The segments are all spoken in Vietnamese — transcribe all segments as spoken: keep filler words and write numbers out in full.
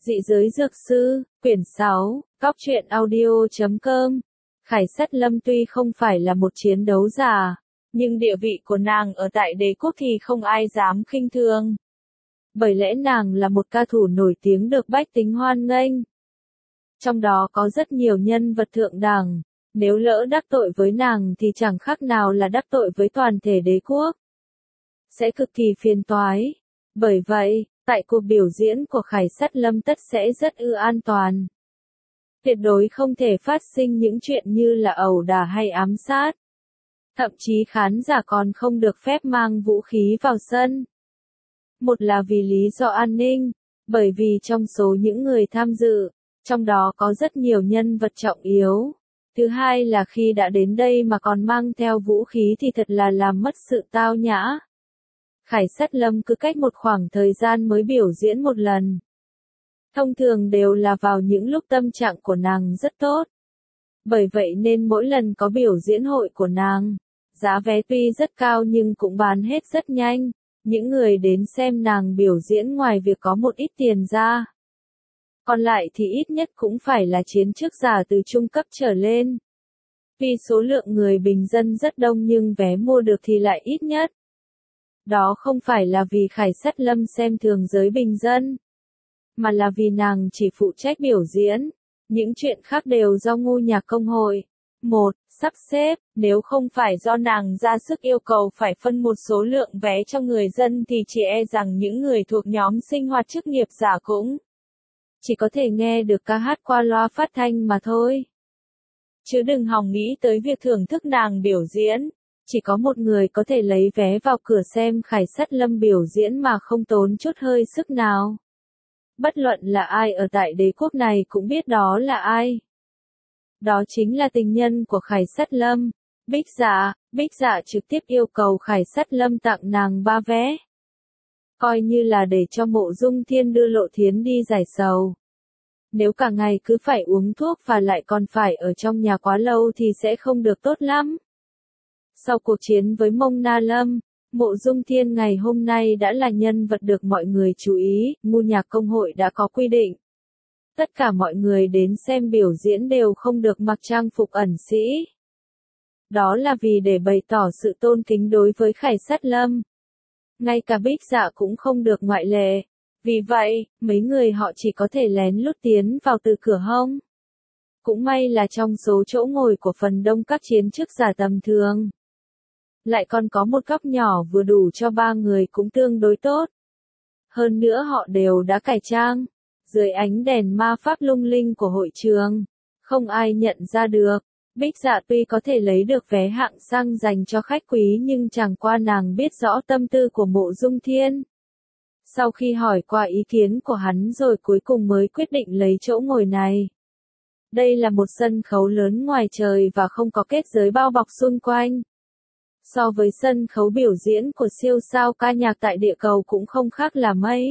Dị giới dược sư, quyển sáu, góc truyện audio chấm com. Khải Sắt Lâm tuy không phải là một chiến đấu giả, nhưng địa vị của nàng ở tại đế quốc thì không ai dám khinh thường. Bởi lẽ nàng là một ca thủ nổi tiếng được bách tính hoan nghênh. Trong đó có rất nhiều nhân vật thượng đẳng, nếu lỡ đắc tội với nàng thì chẳng khác nào là đắc tội với toàn thể đế quốc. Sẽ cực kỳ phiền toái. Bởi vậy, tại cuộc biểu diễn của Khải Sắt Lâm tất sẽ rất ư an toàn. Tuyệt đối không thể phát sinh những chuyện như là ẩu đả hay ám sát. Thậm chí khán giả còn không được phép mang vũ khí vào sân. Một là vì lý do an ninh, bởi vì trong số những người tham dự, trong đó có rất nhiều nhân vật trọng yếu. Thứ hai là khi đã đến đây mà còn mang theo vũ khí thì thật là làm mất sự tao nhã. Khải Sắt Lâm cứ cách một khoảng thời gian mới biểu diễn một lần. Thông thường đều là vào những lúc tâm trạng của nàng rất tốt. Bởi vậy nên mỗi lần có biểu diễn hội của nàng, giá vé tuy rất cao nhưng cũng bán hết rất nhanh. Những người đến xem nàng biểu diễn ngoài việc có một ít tiền ra, còn lại thì ít nhất cũng phải là chiến chức giả từ trung cấp trở lên. Vì số lượng người bình dân rất đông nhưng vé mua được thì lại ít nhất. Đó không phải là vì Khải Sắt Lâm xem thường giới bình dân, mà là vì nàng chỉ phụ trách biểu diễn, những chuyện khác đều do ngu nhạc công hội. Một, sắp xếp, nếu không phải do nàng ra sức yêu cầu phải phân một số lượng vé cho người dân thì chỉ e rằng những người thuộc nhóm sinh hoạt chức nghiệp giả cũng chỉ có thể nghe được ca hát qua loa phát thanh mà thôi. Chứ đừng hòng nghĩ tới việc thưởng thức nàng biểu diễn. Chỉ có một người có thể lấy vé vào cửa xem Khải Sắt Lâm biểu diễn mà không tốn chút hơi sức nào. Bất luận là ai ở tại đế quốc này cũng biết đó là ai. Đó chính là tình nhân của Khải Sắt Lâm, Bích Dạ. Bích Dạ trực tiếp yêu cầu Khải Sắt Lâm tặng nàng ba vé. Coi như là để cho Mộ Dung Thiên đưa Lộ Thiến đi giải sầu. Nếu cả ngày cứ phải uống thuốc và lại còn phải ở trong nhà quá lâu thì sẽ không được tốt lắm. Sau cuộc chiến với Mông Na Lâm, Mộ Dung Thiên ngày hôm nay đã là nhân vật được mọi người chú ý. Ngu nhạc công hội đã có quy định. Tất cả mọi người đến xem biểu diễn đều không được mặc trang phục ẩn sĩ. Đó là vì để bày tỏ sự tôn kính đối với Khải Sắt Lâm. Ngay cả Bích Dạ cũng không được ngoại lệ. Vì vậy, mấy người họ chỉ có thể lén lút tiến vào từ cửa hông. Cũng may là trong số chỗ ngồi của phần đông các chiến chức giả tầm thường, lại còn có một góc nhỏ vừa đủ cho ba người cũng tương đối tốt. Hơn nữa họ đều đã cải trang. Dưới ánh đèn ma pháp lung linh của hội trường, không ai nhận ra được. Bích Dạ tuy có thể lấy được vé hạng sang dành cho khách quý nhưng chẳng qua nàng biết rõ tâm tư của Mộ Dung Thiên. Sau khi hỏi qua ý kiến của hắn rồi cuối cùng mới quyết định lấy chỗ ngồi này. Đây là một sân khấu lớn ngoài trời và không có kết giới bao bọc xung quanh. So với sân khấu biểu diễn của siêu sao ca nhạc tại địa cầu cũng không khác là mấy.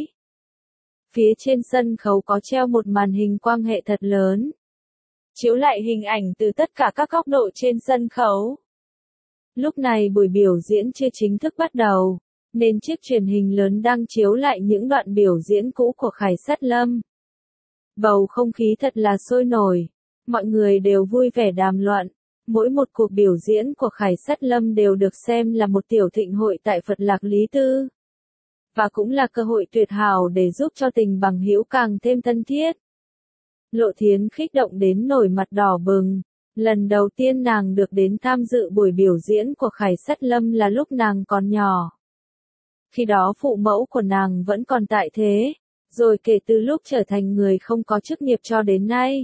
Phía trên sân khấu có treo một màn hình quang hệ thật lớn, chiếu lại hình ảnh từ tất cả các góc độ trên sân khấu. Lúc này buổi biểu diễn chưa chính thức bắt đầu, nên chiếc truyền hình lớn đang chiếu lại những đoạn biểu diễn cũ của Khải Sắt Lâm. Bầu không khí thật là sôi nổi, mọi người đều vui vẻ đàm luận. Mỗi một cuộc biểu diễn của Khải Sắt Lâm đều được xem là một tiểu thịnh hội tại Phật Lạc Lý Tư. Và cũng là cơ hội tuyệt hảo để giúp cho tình bằng hữu càng thêm thân thiết. Lộ Thiến kích động đến nổi mặt đỏ bừng. Lần đầu tiên nàng được đến tham dự buổi biểu diễn của Khải Sắt Lâm là lúc nàng còn nhỏ. Khi đó phụ mẫu của nàng vẫn còn tại thế, rồi kể từ lúc trở thành người không có chức nghiệp cho đến nay.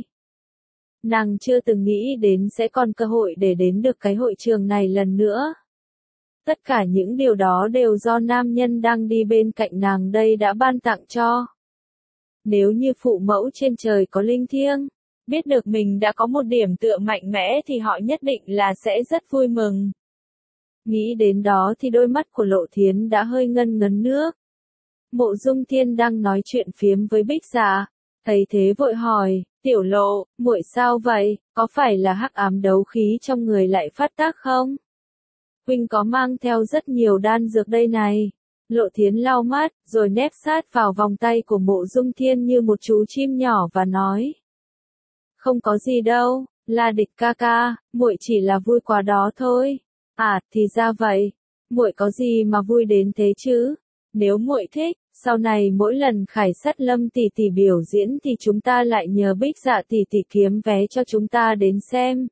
Nàng chưa từng nghĩ đến sẽ còn cơ hội để đến được cái hội trường này lần nữa. Tất cả những điều đó đều do nam nhân đang đi bên cạnh nàng đây đã ban tặng cho. Nếu như phụ mẫu trên trời có linh thiêng, biết được mình đã có một điểm tựa mạnh mẽ thì họ nhất định là sẽ rất vui mừng. Nghĩ đến đó thì đôi mắt của Lộ Thiến đã hơi ngân ngấn nước. Mộ Dung Thiên đang nói chuyện phiếm với Bích Dạ, thấy thế vội hỏi, tiểu Lộ, muội sao vậy, có phải là hắc ám đấu khí trong người lại phát tác không? Huynh có mang theo rất nhiều đan dược đây này. Lộ Thiến lau mắt, rồi nép sát vào vòng tay của Mộ Dung Thiên như một chú chim nhỏ và nói. Không có gì đâu, La Địch ca ca, muội chỉ là vui quá đó thôi. À, thì ra vậy. Muội có gì mà vui đến thế chứ? Nếu muội thích, sau này mỗi lần Khải Sắt Lâm tỷ tỷ biểu diễn thì chúng ta lại nhờ Bích Dạ tỷ tỷ kiếm vé cho chúng ta đến xem.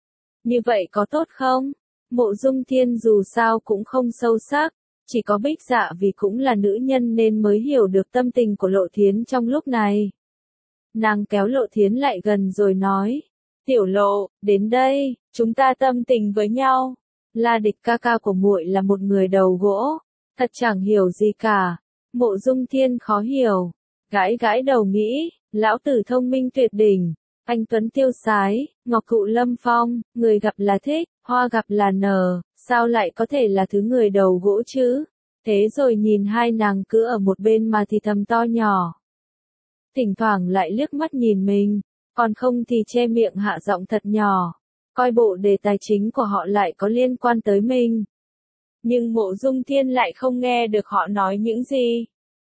Như vậy có tốt không? Mộ Dung Thiên dù sao cũng không sâu sắc, chỉ có Bích Dạ vì cũng là nữ nhân nên mới hiểu được tâm tình của Lộ Thiến trong lúc này. Nàng kéo Lộ Thiến lại gần rồi nói, Tiểu Lộ, đến đây, chúng ta tâm tình với nhau. La Địch ca ca của muội là một người đầu gỗ, thật chẳng hiểu gì cả. Mộ Dung Thiên khó hiểu, gãi gãi đầu nghĩ, lão tử thông minh tuyệt đỉnh, anh tuấn tiêu sái, ngọc thụ lâm phong, người gặp là thích, hoa gặp là nở, sao lại có thể là thứ người đầu gỗ chứ? Thế rồi nhìn hai nàng cứ ở một bên mà thì thầm to nhỏ. Thỉnh thoảng lại liếc mắt nhìn mình, còn không thì che miệng hạ giọng thật nhỏ, coi bộ đề tài chính của họ lại có liên quan tới mình. Nhưng Mộ Dung Thiên lại không nghe được họ nói những gì.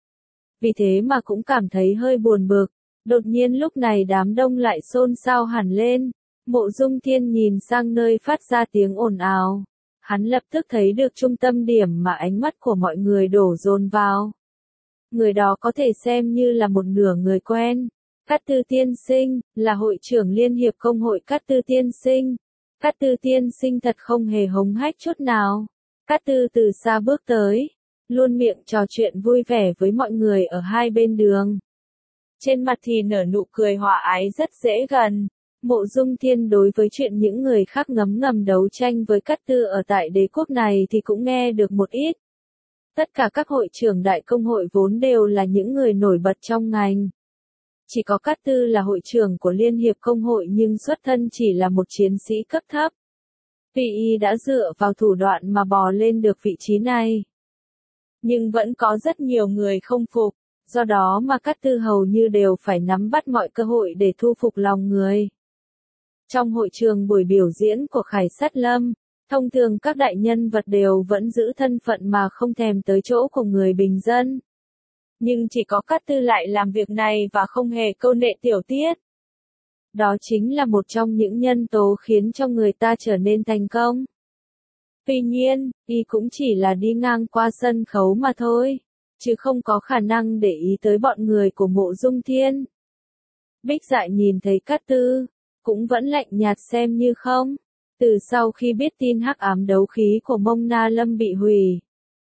Vì thế mà cũng cảm thấy hơi buồn bực. Đột nhiên lúc này đám đông lại xôn xao hẳn lên. Mộ Dung Thiên nhìn sang nơi phát ra tiếng ồn ào. Hắn lập tức thấy được trung tâm điểm mà ánh mắt của mọi người đổ dồn vào. Người đó có thể xem như là một nửa người quen. Cát Tư tiên sinh, là hội trưởng Liên hiệp Công hội Cát Tư tiên sinh. Cát Tư tiên sinh thật không hề hống hách chút nào. Cát Tư từ xa bước tới, luôn miệng trò chuyện vui vẻ với mọi người ở hai bên đường. Trên mặt thì nở nụ cười hòa ái rất dễ gần. Mộ Dung Thiên đối với chuyện những người khác ngấm ngầm đấu tranh với Cát Tư ở tại đế quốc này thì cũng nghe được một ít. Tất cả các hội trưởng đại công hội vốn đều là những người nổi bật trong ngành. Chỉ có Cát Tư là hội trưởng của Liên hiệp Công hội nhưng xuất thân chỉ là một chiến sĩ cấp thấp. Vì y đã dựa vào thủ đoạn mà bò lên được vị trí này. Nhưng vẫn có rất nhiều người không phục, do đó mà Cát Tư hầu như đều phải nắm bắt mọi cơ hội để thu phục lòng người. Trong hội trường buổi biểu diễn của Khải Sắt Lâm, thông thường các đại nhân vật đều vẫn giữ thân phận mà không thèm tới chỗ của người bình dân. Nhưng chỉ có Cát Tư lại làm việc này và không hề câu nệ tiểu tiết. Đó chính là một trong những nhân tố khiến cho người ta trở nên thành công. Tuy nhiên, y cũng chỉ là đi ngang qua sân khấu mà thôi, chứ không có khả năng để ý tới bọn người của Mộ Dung Thiên. Bích Dạ nhìn thấy Cát Tư, cũng vẫn lạnh nhạt xem như không. Từ sau khi biết tin hắc ám đấu khí của Mông Na Lâm bị hủy,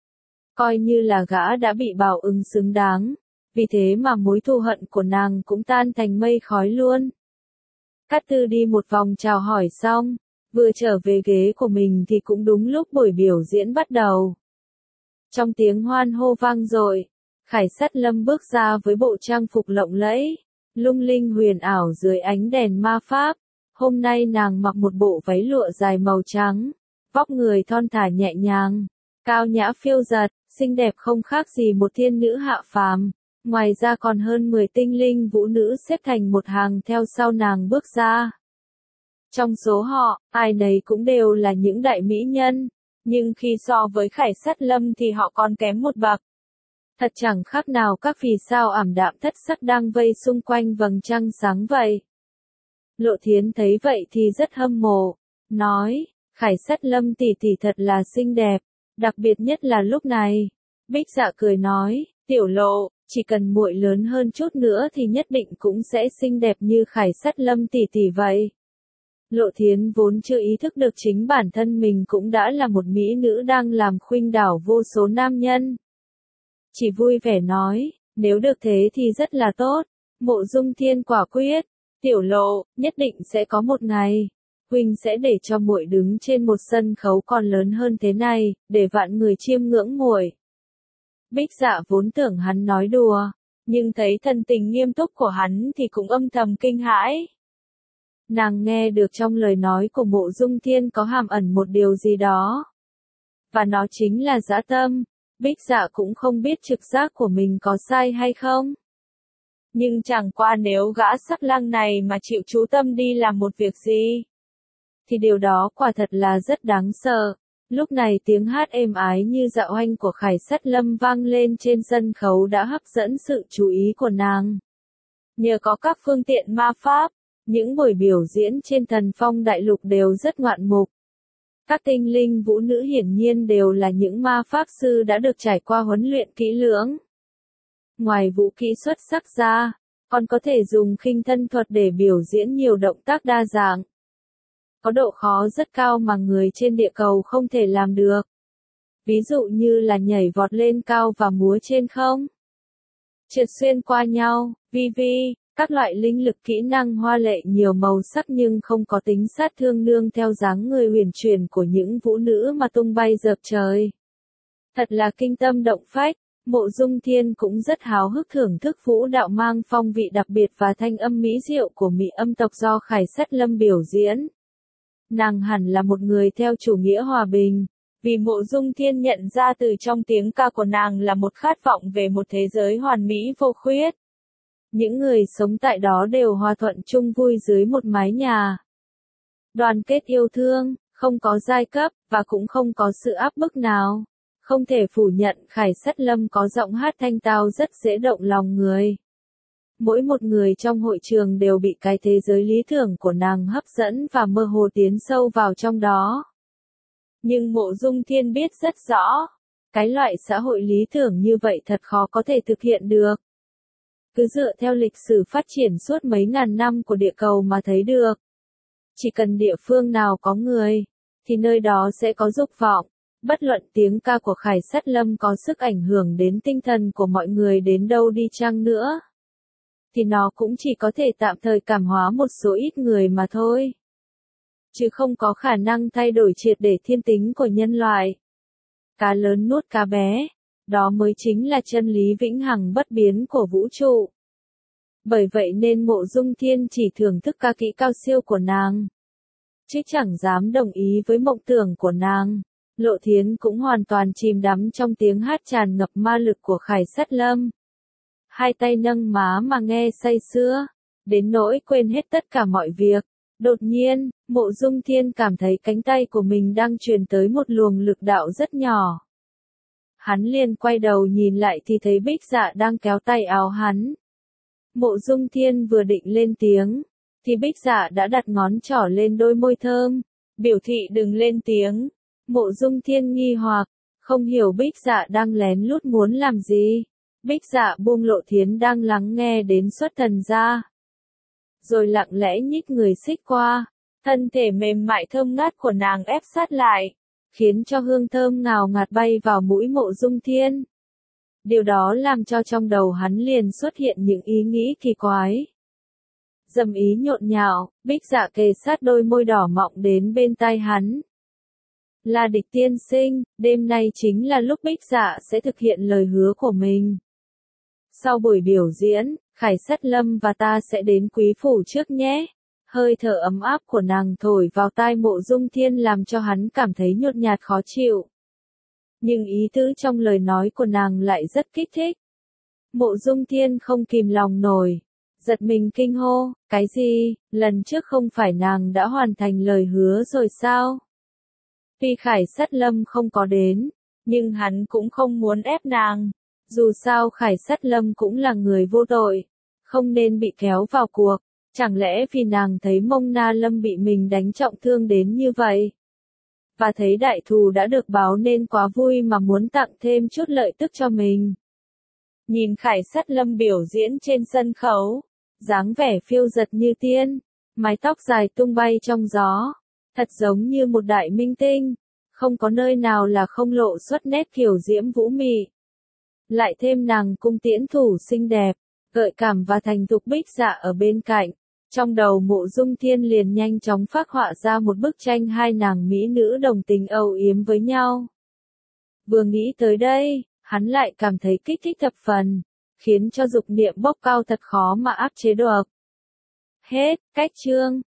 coi như là gã đã bị báo ứng xứng đáng, vì thế mà mối thù hận của nàng cũng tan thành mây khói luôn. Cát Tư đi một vòng chào hỏi xong, vừa trở về ghế của mình thì cũng đúng lúc buổi biểu diễn bắt đầu. Trong tiếng hoan hô vang dội, Khải Sắt Lâm bước ra với bộ trang phục lộng lẫy, lung linh huyền ảo dưới ánh đèn ma pháp. Hôm nay nàng mặc một bộ váy lụa dài màu trắng, vóc người thon thả nhẹ nhàng, cao nhã phiêu dật, xinh đẹp không khác gì một thiên nữ hạ phàm. Ngoài ra còn hơn mười tinh linh vũ nữ xếp thành một hàng theo sau nàng bước ra. Trong số họ, ai nấy cũng đều là những đại mỹ nhân, nhưng khi so với Khải Sắt Lâm thì họ còn kém một bậc. Thật chẳng khác nào các vì sao ảm đạm thất sắc đang vây xung quanh vầng trăng sáng vậy. Lộ Thiến thấy vậy thì rất hâm mộ, nói, Khải Sắt Lâm tỷ tỷ thật là xinh đẹp, đặc biệt nhất là lúc này. Bích Dạ cười nói, Tiểu Lộ, chỉ cần muội lớn hơn chút nữa thì nhất định cũng sẽ xinh đẹp như Khải Sắt Lâm tỷ tỷ vậy. Lộ Thiến vốn chưa ý thức được chính bản thân mình cũng đã là một mỹ nữ đang làm khuynh đảo vô số nam nhân. Chỉ vui vẻ nói, nếu được thế thì rất là tốt. Mộ Dung Thiên quả quyết, Tiểu Lộ, nhất định sẽ có một ngày, huynh sẽ để cho muội đứng trên một sân khấu còn lớn hơn thế này, để vạn người chiêm ngưỡng muội. Bích Dạ vốn tưởng hắn nói đùa, nhưng thấy thần tình nghiêm túc của hắn thì cũng âm thầm kinh hãi. Nàng nghe được trong lời nói của Mộ Dung Thiên có hàm ẩn một điều gì đó. Và nó chính là dã tâm. Bích Dạ cũng không biết trực giác của mình có sai hay không. Nhưng chẳng qua nếu gã sắc lang này mà chịu chú tâm đi làm một việc gì, thì điều đó quả thật là rất đáng sợ. Lúc này tiếng hát êm ái như dạo oanh của Khải Sắt Lâm vang lên trên sân khấu đã hấp dẫn sự chú ý của nàng. Nhờ có các phương tiện ma pháp, những buổi biểu diễn trên Thần Phong Đại Lục đều rất ngoạn mục. Các tinh linh vũ nữ hiển nhiên đều là những ma pháp sư đã được trải qua huấn luyện kỹ lưỡng. Ngoài vũ kỹ xuất sắc ra, còn có thể dùng khinh thân thuật để biểu diễn nhiều động tác đa dạng. Có độ khó rất cao mà người trên địa cầu không thể làm được. Ví dụ như là nhảy vọt lên cao và múa trên không, trượt xuyên qua nhau, vi vi, các loại linh lực kỹ năng hoa lệ nhiều màu sắc nhưng không có tính sát thương nương theo dáng người huyền chuyển của những vũ nữ mà tung bay dợp trời. Thật là kinh tâm động phách, Mộ Dung Thiên cũng rất háo hức thưởng thức vũ đạo mang phong vị đặc biệt và thanh âm mỹ diệu của Mỹ âm tộc do Khải Sắt Lâm biểu diễn. Nàng hẳn là một người theo chủ nghĩa hòa bình, vì Mộ Dung Thiên nhận ra từ trong tiếng ca của nàng là một khát vọng về một thế giới hoàn mỹ vô khuyết. Những người sống tại đó đều hòa thuận chung vui dưới một mái nhà. Đoàn kết yêu thương, không có giai cấp, và cũng không có sự áp bức nào. Không thể phủ nhận Khải Sắt Lâm có giọng hát thanh tao rất dễ động lòng người. Mỗi một người trong hội trường đều bị cái thế giới lý tưởng của nàng hấp dẫn và mơ hồ tiến sâu vào trong đó. Nhưng Mộ Dung Thiên biết rất rõ, cái loại xã hội lý tưởng như vậy thật khó có thể thực hiện được. Cứ dựa theo lịch sử phát triển suốt mấy ngàn năm của địa cầu mà thấy được. Chỉ cần địa phương nào có người, thì nơi đó sẽ có dục vọng. Bất luận tiếng ca của Khải Sắt Lâm có sức ảnh hưởng đến tinh thần của mọi người đến đâu đi chăng nữa, thì nó cũng chỉ có thể tạm thời cảm hóa một số ít người mà thôi. Chứ không có khả năng thay đổi triệt để thiên tính của nhân loại. Cá lớn nuốt cá bé, đó mới chính là chân lý vĩnh hằng bất biến của vũ trụ. Bởi vậy nên Mộ Dung Thiên chỉ thưởng thức ca kỹ cao siêu của nàng, chứ chẳng dám đồng ý với mộng tưởng của nàng. Lộ Thiến cũng hoàn toàn chìm đắm trong tiếng hát tràn ngập ma lực của Khải Sắt Lâm. Hai tay nâng má mà nghe say sưa, đến nỗi quên hết tất cả mọi việc. Đột nhiên, Mộ Dung Thiên cảm thấy cánh tay của mình đang truyền tới một luồng lực đạo rất nhỏ. Hắn liền quay đầu nhìn lại thì thấy Bích Dạ đang kéo tay áo hắn. Mộ Dung Thiên vừa định lên tiếng, thì Bích Dạ đã đặt ngón trỏ lên đôi môi thơm, biểu thị đừng lên tiếng. Mộ Dung Thiên nghi hoặc, không hiểu Bích Dạ đang lén lút muốn làm gì. Bích Dạ buông Lộ Thiến đang lắng nghe đến xuất thần ra, rồi lặng lẽ nhích người xích qua, thân thể mềm mại thơm ngát của nàng ép sát lại, khiến cho hương thơm ngào ngạt bay vào mũi Mộ Dung Thiên. Điều đó làm cho trong đầu hắn liền xuất hiện những ý nghĩ kỳ quái. Dầm ý nhộn nhạo, Bích Dạ kề sát đôi môi đỏ mọng đến bên tai hắn. Là Địch tiên sinh, đêm nay chính là lúc Bích Dạ sẽ thực hiện lời hứa của mình. Sau buổi biểu diễn, Khải Sắt Lâm và ta sẽ đến quý phủ trước nhé. Hơi thở ấm áp của nàng thổi vào tai Mộ Dung Thiên làm cho hắn cảm thấy nhột nhạt khó chịu. Nhưng ý tứ trong lời nói của nàng lại rất kích thích. Mộ Dung Thiên không kìm lòng nổi, giật mình kinh hô, cái gì, lần trước không phải nàng đã hoàn thành lời hứa rồi sao? Tuy Khải Sắt Lâm không có đến, nhưng hắn cũng không muốn ép nàng. Dù sao Khải Sắt Lâm cũng là người vô tội, không nên bị kéo vào cuộc. Chẳng lẽ vì nàng thấy Mông Na Lâm bị mình đánh trọng thương đến như vậy, và thấy đại thù đã được báo nên quá vui mà muốn tặng thêm chút lợi tức cho mình. Nhìn Khải Sắt Lâm biểu diễn trên sân khấu, dáng vẻ phiêu dật như tiên, mái tóc dài tung bay trong gió, thật giống như một đại minh tinh, không có nơi nào là không lộ xuất nét kiều diễm vũ mị. Lại thêm nàng cung tiễn thủ xinh đẹp, gợi cảm và thành thục Bích Dạ ở bên cạnh. Trong đầu Mộ Dung Thiên liền nhanh chóng phác họa ra một bức tranh hai nàng mỹ nữ đồng tình âu yếm với nhau. Vừa nghĩ tới đây, hắn lại cảm thấy kích thích thập phần, khiến cho dục niệm bốc cao thật khó mà áp chế được. Hết, cách chương.